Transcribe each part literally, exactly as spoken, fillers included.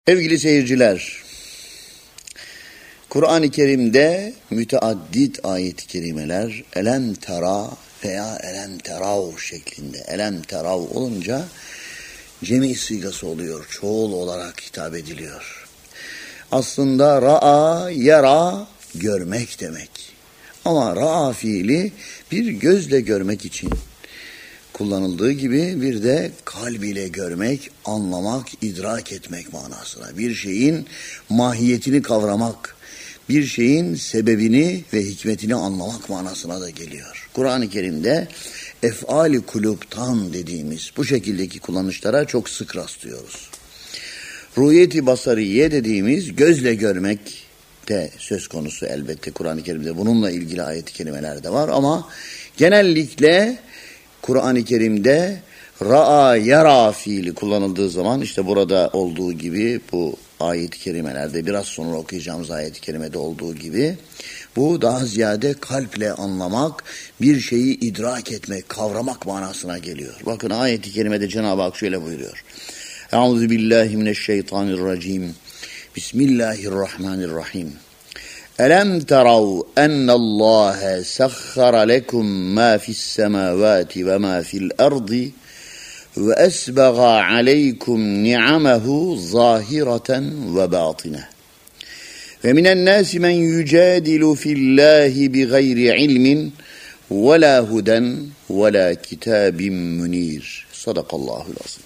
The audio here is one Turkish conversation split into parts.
Sevgili seyirciler, Kur'an-ı Kerim'de müteaddit ayet-i kerimeler elem tera veya elem terav şeklinde, elem terav olunca cemi sigası oluyor, çoğul olarak hitap ediliyor. Aslında ra'a, yara görmek demek. Ama ra'a fiili bir gözle görmek için kullanıldığı gibi bir de kalb ile görmek, anlamak, idrak etmek manasına. Bir şeyin mahiyetini kavramak, bir şeyin sebebini ve hikmetini anlamak manasına da geliyor. Kur'an-ı Kerim'de ef'al-i kulüptan dediğimiz bu şekildeki kullanışlara çok sık rastlıyoruz. Ruhiyet-i basariye dediğimiz gözle görmek de söz konusu elbette Kur'an-ı Kerim'de. Bununla ilgili ayet-i kerimeler de var ama genellikle Kur'an-ı Kerim'de ra'a yara fiili kullanıldığı zaman işte burada olduğu gibi bu ayet-i kerimelerde biraz sonra okuyacağımız ayet-i kerimede olduğu gibi bu daha ziyade kalple anlamak, bir şeyi idrak etmek, kavramak manasına geliyor. Bakın ayet-i kerimede Cenab-ı Hak şöyle buyuruyor. Euzubillahimineşşeytanirracim. Bismillahirrahmanirrahim. Elem terav ennallâhe sahhara lekum mâ fissemâvâti ve mâ fil ardi ve esbagâ aleykum ni'amehu zâhireten ve bâtine. Ve minen nâsi men yücâdilu fillâhi bi gayri ilmin ve lâ huden ve lâ kitâbin münîr. Sadakallâhul azim.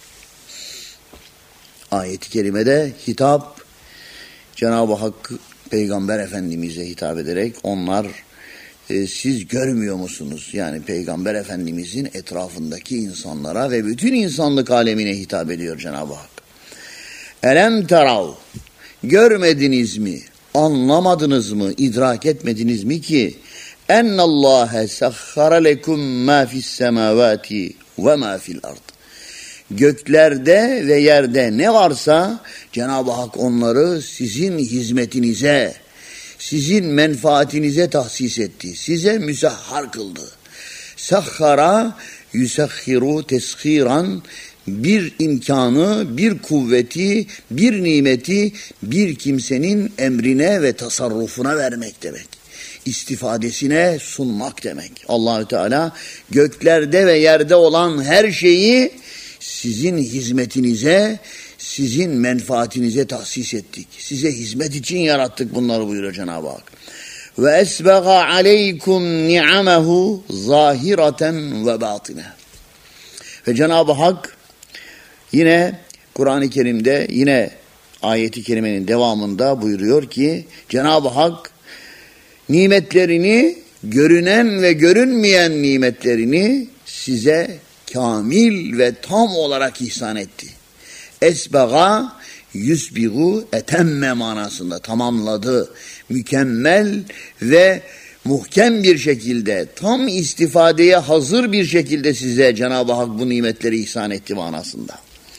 Ayet-i kerimede hitap Cenab-ı Hak Peygamber Efendimiz'e hitap ederek onlar e, siz görmüyor musunuz? Yani Peygamber Efendimiz'in etrafındaki insanlara ve bütün insanlık alemine hitap ediyor Cenab-ı Hak. Elem terav, görmediniz mi, anlamadınız mı, idrak etmediniz mi ki ennallâhe sahhara lekum mâ fissemâvâti ve mâ fil ard. Göklerde ve yerde ne varsa Cenab-ı Hak onları sizin hizmetinize, sizin menfaatinize tahsis etti. Size müsahhar kıldı. Sahhara yusahhiru teshiran, bir imkanı, bir kuvveti, bir nimeti bir kimsenin emrine ve tasarrufuna vermek demek. İstifadesine sunmak demek. Allahü Teala göklerde ve yerde olan her şeyi sizin hizmetinize, sizin menfaatinize tahsis ettik. Size hizmet için yarattık bunları buyuruyor Cenab-ı Hak. Ve esbagâ aleykum ni'amehu zâhireten ve bâtine. Ve Cenab-ı Hak yine Kur'an-ı Kerim'de yine ayeti kerimenin devamında buyuruyor ki Cenab-ı Hak nimetlerini, görünen ve görünmeyen nimetlerini size kamil ve tam olarak ihsan etti. Esbaga yüzbigu etemme manasında tamamladı. Mükemmel ve muhkem bir şekilde, tam istifadeye hazır bir şekilde size Cenab-ı Hak bu nimetleri ihsan etti manasında.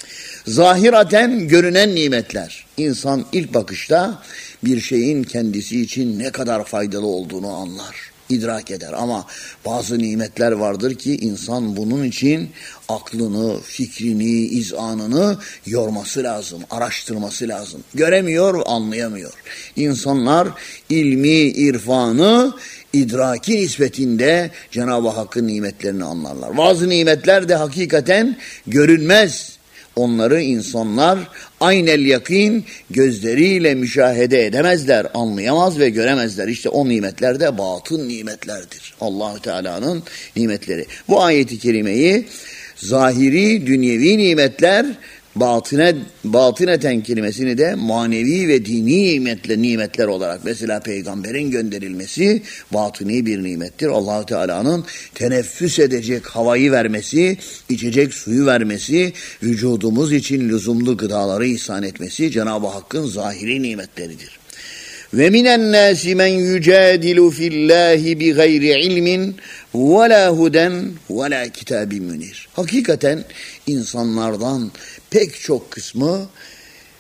Zahiraten görünen nimetler. İnsan ilk bakışta bir şeyin kendisi için ne kadar faydalı olduğunu anlar, idrak eder. Ama bazı nimetler vardır ki insan bunun için aklını, fikrini, izanını yorması lazım, araştırması lazım. Göremiyor, anlayamıyor. İnsanlar ilmi, irfanı, idraki nispetinde Cenab-ı Hakk'ın nimetlerini anlarlar. Bazı nimetler de hakikaten görünmez. Onları insanlar aynel yakin gözleriyle müşahede edemezler, anlayamaz ve göremezler. İşte o nimetler de batın nimetlerdir. Allah-u Teala'nın nimetleri. Bu ayeti kerimeyi zahiri, dünyevi nimetler, batine, batıneten kelimesini de manevi ve dini nimetler, nimetler olarak. Mesela peygamberin gönderilmesi batıni bir nimettir. Allah-u Teala'nın teneffüs edecek havayı vermesi, içecek suyu vermesi, vücudumuz için lüzumlu gıdaları ihsan etmesi Cenab-ı Hakk'ın zahiri nimetleridir. Ve minen nâsi men yücâdilu fillâhi bi gayri ilmin ve lâ huden ve lâ kitâbin münir. Hakikaten insanlardan pek çok kısmı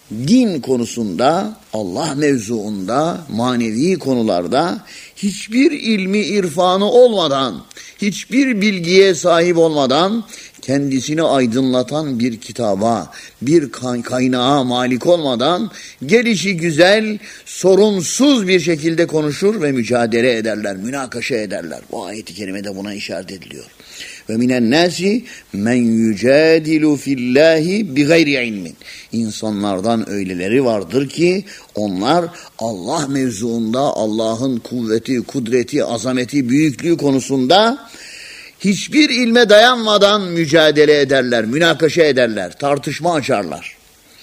din konusunda, Allah mevzuunda, manevi konularda hiçbir ilmi irfanı olmadan, hiçbir bilgiye sahip olmadan kendisini aydınlatan bir kitaba, bir kaynağa malik olmadan gelişi güzel, sorunsuz bir şekilde konuşur ve mücadele ederler, münakaşa ederler. Bu ayet-i kerimede buna işaret ediliyor. Ve minen nasi men yücadilu fillahi bi gayri ilmin. İnsanlardan öyleleri vardır ki onlar Allah mevzuunda, Allah'ın kuvveti, kudreti, azameti, büyüklüğü konusunda hiçbir ilme dayanmadan mücadele ederler, münakaşa ederler, tartışma açarlar.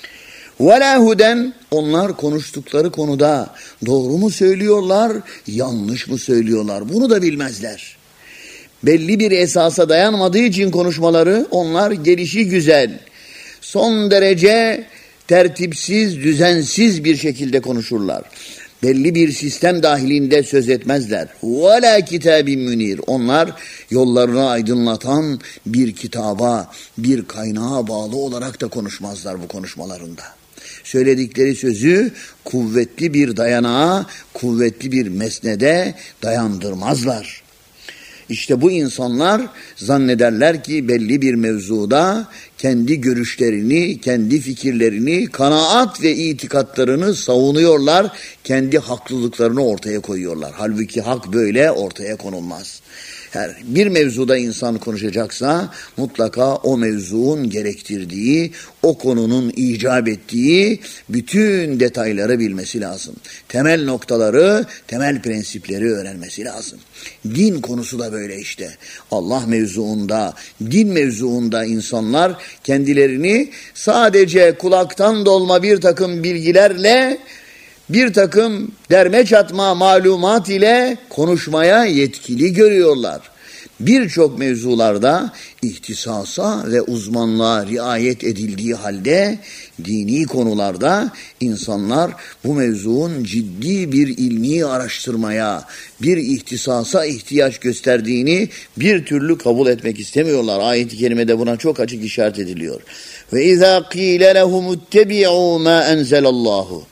وَلَا هُدًا onlar konuştukları konuda doğru mu söylüyorlar, yanlış mı söylüyorlar bunu da bilmezler. Belli bir esasa dayanmadığı için konuşmaları onlar gelişi güzel, son derece tertipsiz, düzensiz bir şekilde konuşurlar. Belli bir sistem dahilinde söz etmezler. وَلَا كِتَابٍ مُنِيرٍ onlar yollarını aydınlatan bir kitaba, bir kaynağa bağlı olarak da konuşmazlar bu konuşmalarında. Söyledikleri sözü kuvvetli bir dayanağa, kuvvetli bir mesnede dayandırmazlar. İşte bu insanlar zannederler ki belli bir mevzuda kendi görüşlerini, kendi fikirlerini, kanaat ve itikatlarını savunuyorlar, kendi haklılıklarını ortaya koyuyorlar. Halbuki hak böyle ortaya konulmaz. Her bir mevzuda insan konuşacaksa mutlaka o mevzuun gerektirdiği, o konunun icap ettiği bütün detayları bilmesi lazım. Temel noktaları, temel prensipleri öğrenmesi lazım. Din konusu da böyle işte. Allah mevzuunda, din mevzuunda insanlar kendilerini sadece kulaktan dolma bir takım bilgilerle, bir takım derme çatma malumat ile konuşmaya yetkili görüyorlar. Birçok mevzularda ihtisasa ve uzmanlığa riayet edildiği halde dini konularda insanlar bu mevzuun ciddi bir ilmi araştırmaya, bir ihtisasa ihtiyaç gösterdiğini bir türlü kabul etmek istemiyorlar. Ayet-i kerimede buna çok açık işaret ediliyor. Ve izâ qîle lehum ittebi'û mâ enzelallahu.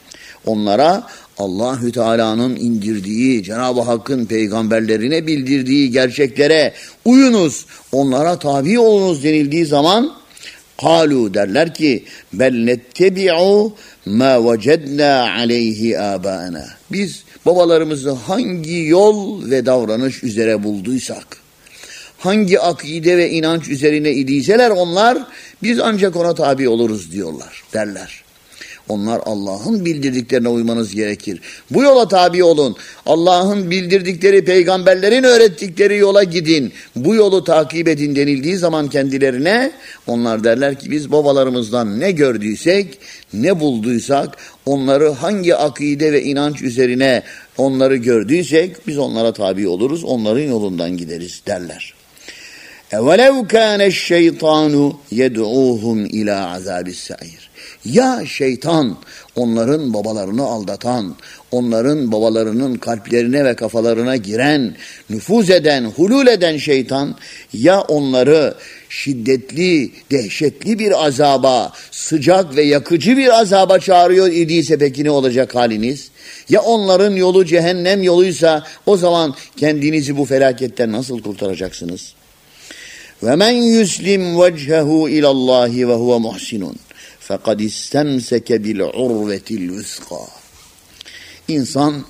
Onlara Allahü Teala'nın indirdiği, Cenab-ı Hakk'ın peygamberlerine bildirdiği gerçeklere uyunuz, onlara tabi olunuz denildiği zaman kalu derler ki bel nettebi'u ma vecedna aleyhi âbâena. Biz babalarımızı hangi yol ve davranış üzere bulduysak, hangi akide ve inanç üzerine idiyseler onlar, biz ancak ona tabi oluruz diyorlar, derler. Onlar Allah'ın bildirdiklerine uymanız gerekir. Bu yola tabi olun. Allah'ın bildirdikleri, peygamberlerin öğrettikleri yola gidin. Bu yolu takip edin denildiği zaman kendilerine onlar derler ki biz babalarımızdan ne gördüysek, ne bulduysak, onları hangi akide ve inanç üzerine onları gördüysek biz onlara tabi oluruz, onların yolundan gideriz derler. اَوَلَوْ كَانَ الشَّيْطَانُ يَدْعُوهُمْ اِلَى عَذَابِ السَّعِيرِ. Ya şeytan onların babalarını aldatan, onların babalarının kalplerine ve kafalarına giren, nüfuz eden, hulul eden şeytan ya onları şiddetli, dehşetli bir azaba, sıcak ve yakıcı bir azaba çağırıyor idiyse peki ne olacak haliniz? Ya onların yolu cehennem yoluysa o zaman kendinizi bu felaketten nasıl kurtaracaksınız? وَمَنْ يُسْلِمْ وَجْهَهُ اِلَى اللّٰهِ وَهُوَ مُحْسِنٌ فَقَدْ اِسْتَمْسَكَ بِالْعُرْوَةِ الْوُثْقَى. İnsan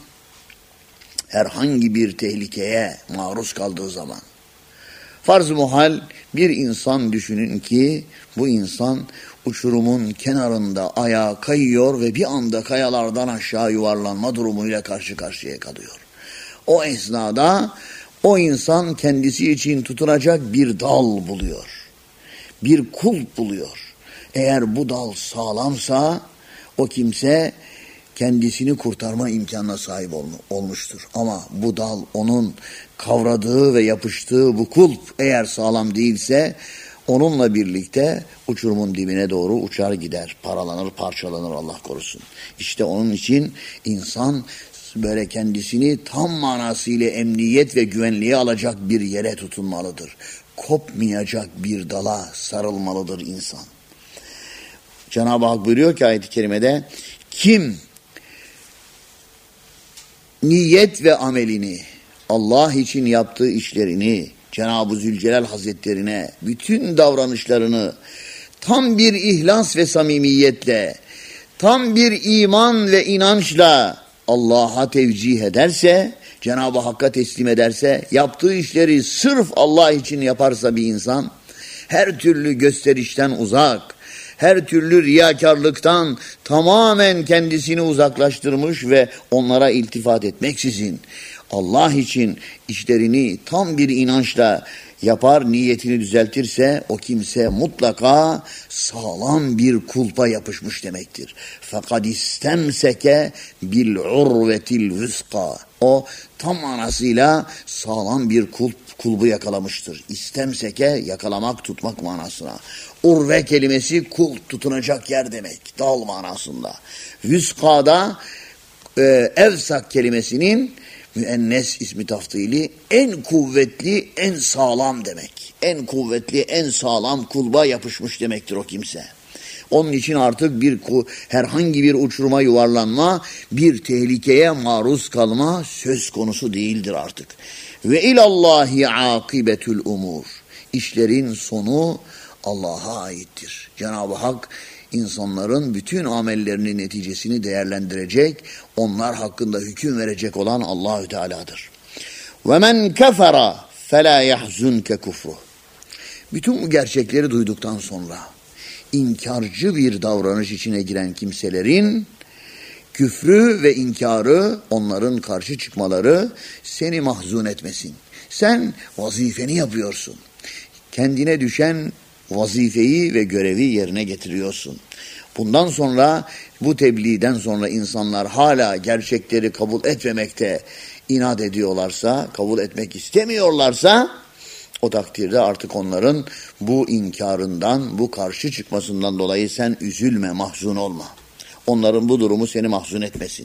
herhangi bir tehlikeye maruz kaldığı zaman, farz-ı muhal bir insan düşünün ki bu insan uçurumun kenarında ayağa kayıyor ve bir anda kayalardan aşağı yuvarlanma durumuyla karşı karşıya kalıyor. O esnada o insan kendisi için tutunacak bir dal buluyor, bir kulp buluyor. Eğer bu dal sağlamsa o kimse kendisini kurtarma imkanına sahip olmuştur. Ama bu dal onun kavradığı ve yapıştığı bu kulp eğer sağlam değilse onunla birlikte uçurumun dibine doğru uçar gider, paralanır, parçalanır Allah korusun. İşte onun için insan böyle kendisini tam manasıyla emniyet ve güvenliğe alacak bir yere tutunmalıdır. Kopmayacak bir dala sarılmalıdır insan. Cenab-ı Hak buyuruyor ki ayet-i kerimede, kim niyet ve amelini, Allah için yaptığı işlerini, Cenab-ı Zülcelal Hazretlerine bütün davranışlarını tam bir ihlas ve samimiyetle, tam bir iman ve inançla Allah'a tevcih ederse, Cenab-ı Hakk'a teslim ederse, yaptığı işleri sırf Allah için yaparsa bir insan, her türlü gösterişten uzak, her türlü riyakarlıktan tamamen kendisini uzaklaştırmış ve onlara iltifat etmeksizin Allah için işlerini tam bir inançla yapar, niyetini düzeltirse o kimse mutlaka sağlam bir kulpa yapışmış demektir. Fakat istemseke bil urvetil vüska. O tam manasıyla sağlam bir kulp, kulbu yakalamıştır. İstemseke yakalamak, tutmak manasına. Urve kelimesi kulp, tutunacak yer demek. Dal manasında. Vüskada e, evsak kelimesinin müennes ismi taftili en kuvvetli, en sağlam demek. En kuvvetli, en sağlam kulba yapışmış demektir o kimse. Onun için artık bir herhangi bir uçuruma yuvarlanma, bir tehlikeye maruz kalma söz konusu değildir artık. Ve ilallahi akibetül umur. İşlerin sonu Allah'a aittir. Cenab-ı Hak insanların bütün amellerinin neticesini değerlendirecek, onlar hakkında hüküm verecek olan Allahü Teala'dır. Ve men kefera fela yahzunke kufru. Bütün bu gerçekleri duyduktan sonra inkarcı bir davranış içine giren kimselerin küfrü ve inkarı, onların karşı çıkmaları seni mahzun etmesin. Sen vazifeni yapıyorsun. Kendine düşen vazifeyi ve görevi yerine getiriyorsun. Bundan sonra, bu tebliğden sonra insanlar hala gerçekleri kabul etmemekte inat ediyorlarsa, kabul etmek istemiyorlarsa, o takdirde artık onların bu inkarından, bu karşı çıkmasından dolayı sen üzülme, mahzun olma. Onların bu durumu seni mahzun etmesin.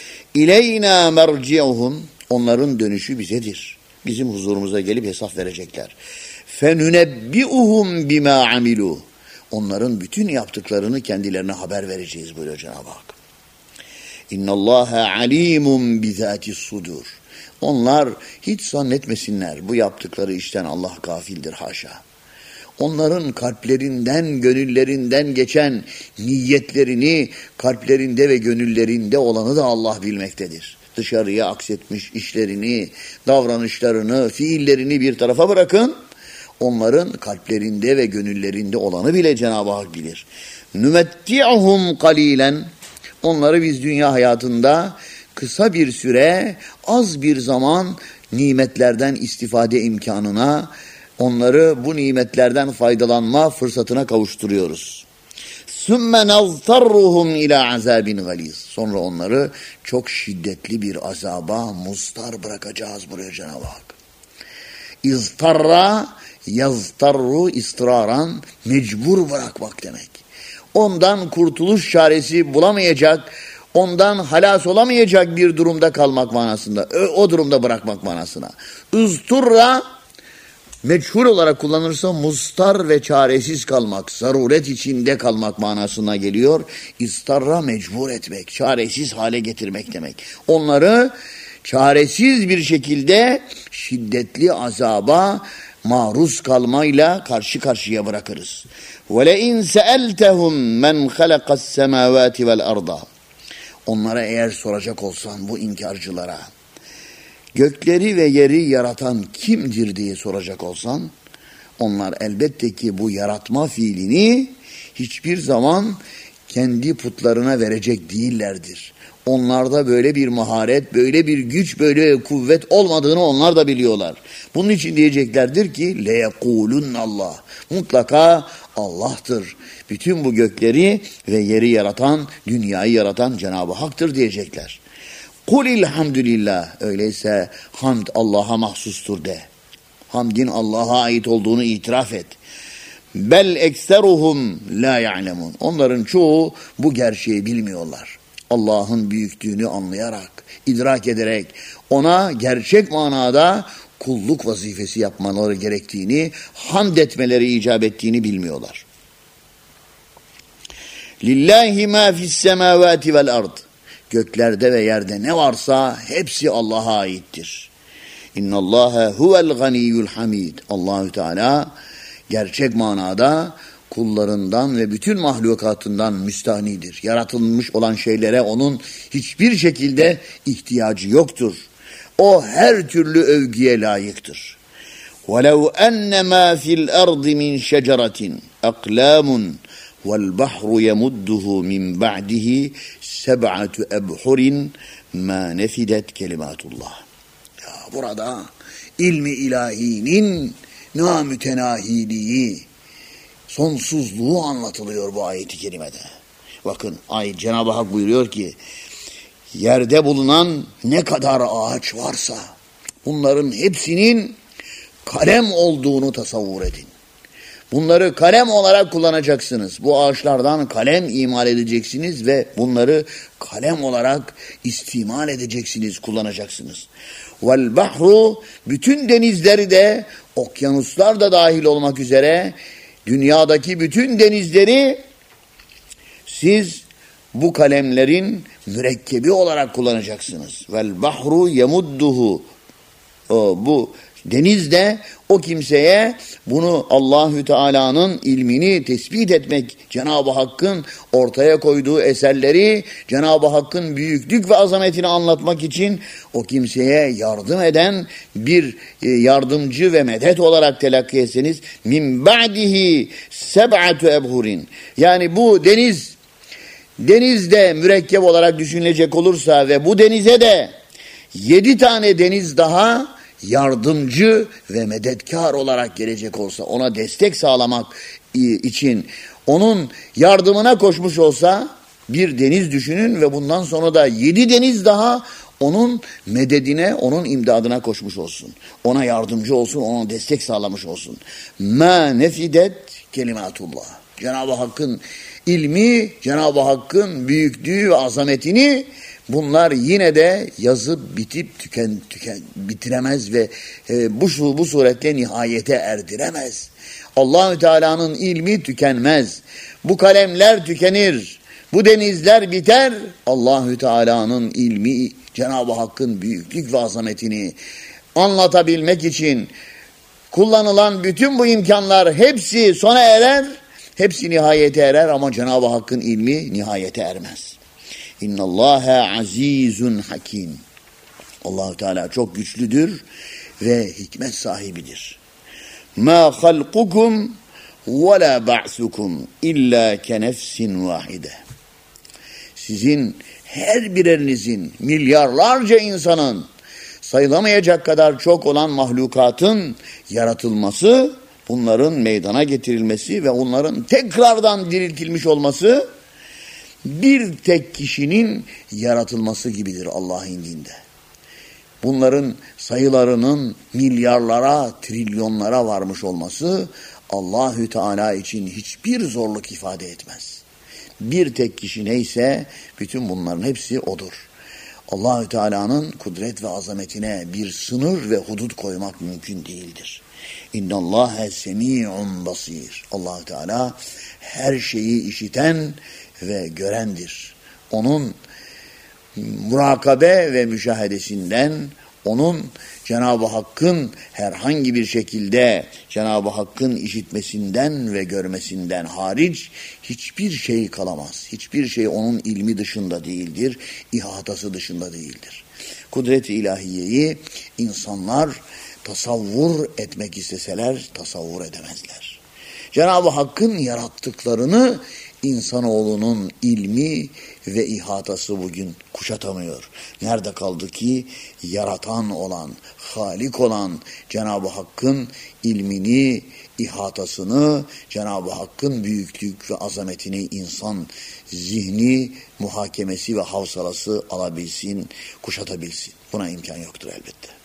İleyna merci'uhum, onların dönüşü bizedir. Bizim huzurumuza gelip hesap verecekler. فَنُنَبِّئُهُمْ بِمَا عَمِلُوا. Onların bütün yaptıklarını kendilerine haber vereceğiz buyuruyor Cenab-ı Hak. اِنَّ اللّٰهَ عَلِيمٌ بِذَاتِ الصُّدُورِ. Onlar hiç zannetmesinler bu yaptıkları işten Allah gafildir, haşa. Onların kalplerinden, gönüllerinden geçen niyetlerini, kalplerinde ve gönüllerinde olanı da Allah bilmektedir. Dışarıya aksetmiş işlerini, davranışlarını, fiillerini bir tarafa bırakın. Onların kalplerinde ve gönüllerinde olanı bile Cenab-ı Hak bilir. Nümetti'uhum kalilen. Onları biz dünya hayatında kısa bir süre, az bir zaman nimetlerden istifade imkanına, onları bu nimetlerden faydalanma fırsatına kavuşturuyoruz. Sümme naztarruhum ila azabin galiz. Sonra onları çok şiddetli bir azaba mustar bırakacağız buraya Cenab-ı Hak. İztarra yaztarru istiraran, mecbur bırakmak demek. Ondan kurtuluş çaresi bulamayacak, ondan halas olamayacak bir durumda kalmak manasında, o durumda bırakmak manasına. İzturra meçhul olarak kullanırsa mustar ve çaresiz kalmak, zaruret içinde kalmak manasına geliyor. İstarra mecbur etmek, çaresiz hale getirmek demek. Onları çaresiz bir şekilde şiddetli azaba maruz kalmayla karşı karşıya bırakırız. وَلَاِنْ سَأَلْتَهُمْ مَنْ خَلَقَ السَّمَاوَاتِ وَالْأَرْضَ. Onlara eğer soracak olsan, bu inkarcılara, gökleri ve yeri yaratan kimdir diye soracak olsan, onlar elbette ki bu yaratma fiilini hiçbir zaman kendi putlarına verecek değillerdir. Onlarda böyle bir maharet, böyle bir güç, böyle bir kuvvet olmadığını onlar da biliyorlar. Bunun için diyeceklerdir ki لَيَقُولُنَّ Allah. Mutlaka Allah'tır. Bütün bu gökleri ve yeri yaratan, dünyayı yaratan Cenab-ı Hak'tır diyecekler. Kul ilhamdülillah. Öyleyse hamd Allah'a mahsustur de. Hamdin Allah'a ait olduğunu itiraf et. Bel ekseruhum la ya'lemun. Onların çoğu bu gerçeği bilmiyorlar. Allah'ın büyüklüğünü anlayarak, idrak ederek ona gerçek manada kulluk vazifesi yapmaları gerektiğini, hamd etmeleri icap ettiğini bilmiyorlar. Lillahi ma fis semavati vel ard. Göklerde ve yerde ne varsa hepsi Allah'a aittir. İnnallâhe huvel ganiyyul hamid. Allahü Teala gerçek manada kullarından ve bütün mahlukatından müstahnidir. Yaratılmış olan şeylere onun hiçbir şekilde ihtiyacı yoktur. O her türlü övgüye layıktır. وَلَوْ أَنَّمَا فِي الْأَرْضِ مِنْ شَجَرَةٍ أَقْلَامٌ وَالْبَحْرُ يَمُدُّهُ مِنْ بَعْدِهِ سَبْعَةُ أَبْحُرٍ مَا نَفِدَتْ كَلِمَاتُ اللّٰهِ. Ya burada ilmi ilahinin namütenahiliği, sonsuzluğu anlatılıyor bu ayet-i kerimede. Bakın ayet Cenab-ı Hak buyuruyor ki yerde bulunan ne kadar ağaç varsa bunların hepsinin kalem olduğunu tasavvur edin. Bunları kalem olarak kullanacaksınız. Bu ağaçlardan kalem imal edeceksiniz ve bunları kalem olarak istimal edeceksiniz, kullanacaksınız. Vel bahru, bütün denizleri de, okyanuslar da dahil olmak üzere dünyadaki bütün denizleri siz bu kalemlerin mürekkebi olarak kullanacaksınız. Vel bahru yemudduhu, o, bu deniz de o kimseye bunu Allahü Teala'nın ilmini tespit etmek, Cenab-ı Hakk'ın ortaya koyduğu eserleri, Cenab-ı Hakk'ın büyüklük ve azametini anlatmak için o kimseye yardım eden bir yardımcı ve medet olarak telakki etseniz, min ba'dihi seb'atu ebhurin, yani bu deniz denizde mürekkep olarak düşünülecek olursa ve bu denize de yedi tane deniz daha yardımcı ve medetkar olarak gelecek olsa, ona destek sağlamak için onun yardımına koşmuş olsa, bir deniz düşünün ve bundan sonra da yedi deniz daha onun mededine, onun imdadına koşmuş olsun. Ona yardımcı olsun, ona destek sağlamış olsun. Ma nefidet kelimatullah. Cenab-ı Hakk'ın ilmi, Cenab-ı Hakk'ın büyüklüğü ve azametini bunlar yine de yazıp bitip tüken, tüken bitiremez ve e, bu bu surette nihayete erdiremez. Allahü Teala'nın ilmi tükenmez. Bu kalemler tükenir. Bu denizler biter. Allahü Teala'nın ilmi, Cenab-ı Hakk'ın büyüklük ve azametini anlatabilmek için kullanılan bütün bu imkanlar hepsi sona erer. Hepsi nihayete erer ama Cenab-ı Hakk'ın ilmi nihayete ermez. İnnallâhe azîzun hakim. Allah-u Teala çok güçlüdür ve hikmet sahibidir. Mâ halkukum ve lâ ba'sukum illâ kenefsin vâhide. Sizin her birerinizin, milyarlarca insanın, sayılamayacak kadar çok olan mahlukatın yaratılması, bunların meydana getirilmesi ve onların tekrardan diriltilmiş olması bir tek kişinin yaratılması gibidir Allah'ın indinde. Bunların sayılarının milyarlara, trilyonlara varmış olması Allahü Teala için hiçbir zorluk ifade etmez. Bir tek kişi neyse bütün bunların hepsi odur. Allahü Teala'nın kudret ve azametine bir sınır ve hudut koymak mümkün değildir. İnnallâhe semî'un basîr. Allahü Teala her şeyi işiten ve görendir. Onun murakabe ve müşahedesinden, onun Cenab-ı Hakk'ın herhangi bir şekilde Cenab-ı Hakk'ın işitmesinden ve görmesinden hariç hiçbir şey kalamaz. Hiçbir şey onun ilmi dışında değildir, ihatası dışında değildir. Kudret-i ilahiyeyi insanlar tasavvur etmek isteseler tasavvur edemezler. Cenab-ı Hakk'ın yarattıklarını İnsanoğlunun ilmi ve ihatası bugün kuşatamıyor. Nerede kaldı ki yaratan olan, halik olan Cenab-ı Hakk'ın ilmini, ihatasını, Cenab-ı Hakk'ın büyüklük ve azametini insan zihni, muhakemesi ve havsalası alabilsin, kuşatabilsin. Buna imkan yoktur elbette.